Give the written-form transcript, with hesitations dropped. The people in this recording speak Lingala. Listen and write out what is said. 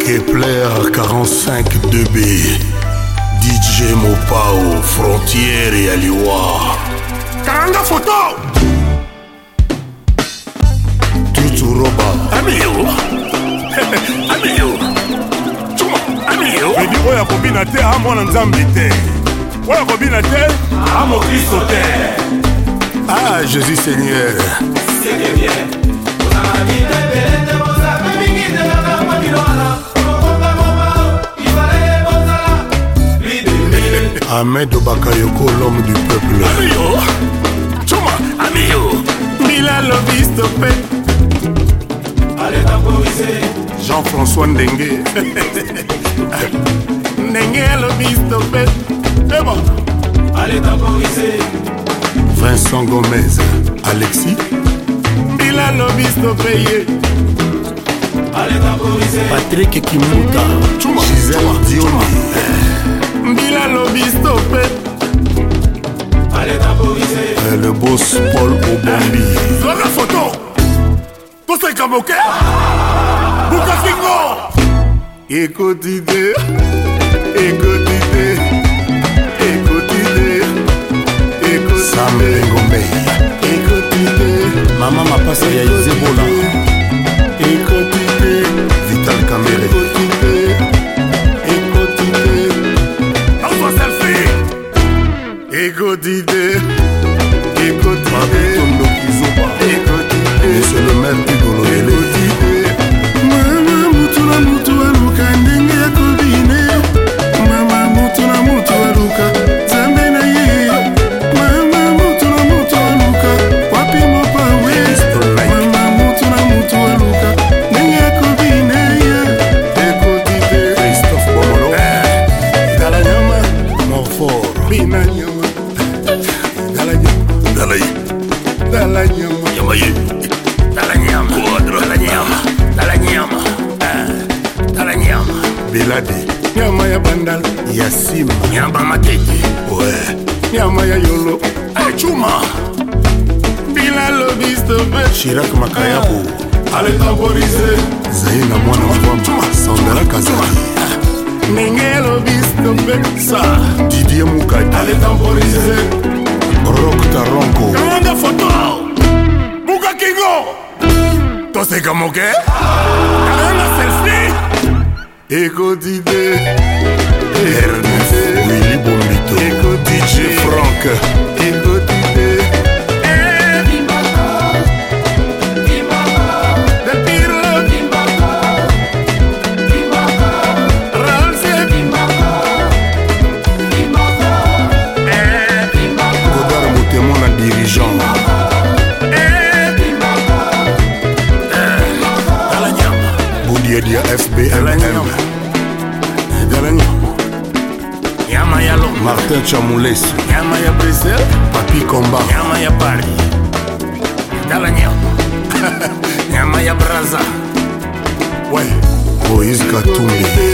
Kepler 45 2B, DJ Mopao, Frontière et Aliwa. Karanga photo Tutu Roba Amiyo Amiyo Chuma Amiyo Edi oya kobina te amwana nzambe te oya kobina te amo Kristo te. Ah Jésus Seigneur C'est bien. Ahmed Bakayoko, l'homme du peuple. Amiyo Chuma Amiyo Mila lobi stoppé. Allez temporiser. Jean-François Ndengue Ndenge lobi stoppé. C'est bon. Allez temporiser. Vincent Gomez, Alexis Mila lobi stoppé. Allez temporiser. Patrick Kimuta, Gisèle Dioni, Mila lobi stoppé. Allez temporiser. le boss Paul Obambi. Zora photo. Tout c'est comme ok. Bukakingo. Écoutez, écoutez, écoutez, écoutez. Sam Ngombe, écoutez. Maman m'a passé à Izebola. Écoutez, Vital Kamere. Écoutez, écoutez. On va selfie. Écoutez, écoutez. Écoutez, monsieur le maire Hugo Loyele. Mama mutu na mutu aluka ndenge ya kobine. Mama mutu na mutu aluka zambe na ye. Mama mutu na mutu aluka wapi mopawe. Mama mutu na mutu aluka ndenge ya kobine. Écoutez, Christophe Bomolo. Dala nyama. Morfort. Bina nyama. Dala nyama. Dala nyama. Yamaye Dala nyama Quadro Dala nyama Dala nyama Dala nyama Belade. Nyama ya bandal. Yassim. Nyamba matete Ouais. Nyama ya yolo. Chuma Bila lobi stoppé. Chirac Makayabo. Allez temporiser. Zaina Mwana Mwamba. Sandra Kazali. Ndenge lobi stoppé. Sa Didier Moukadi. Allez temporiser. Rock Taronko. Karanga photo. Bukakingo. Tout c'est comme ok Karanga selfie. Écoutez. Ernest. Willy Bombito. DJ Franck. Écoutez. Del Pirlo. Ramsey. Godard Moutemona dirigeant. Dala nyama Boudiedia FBMM. Dala nyama. Nyama ya Londres Martin Chamoulesu. Nyama ya Bruxelles Papi Komba. Nyama ya Paris Dala nyama Nyama ya Brazza Ouais. Moïse Katumbi.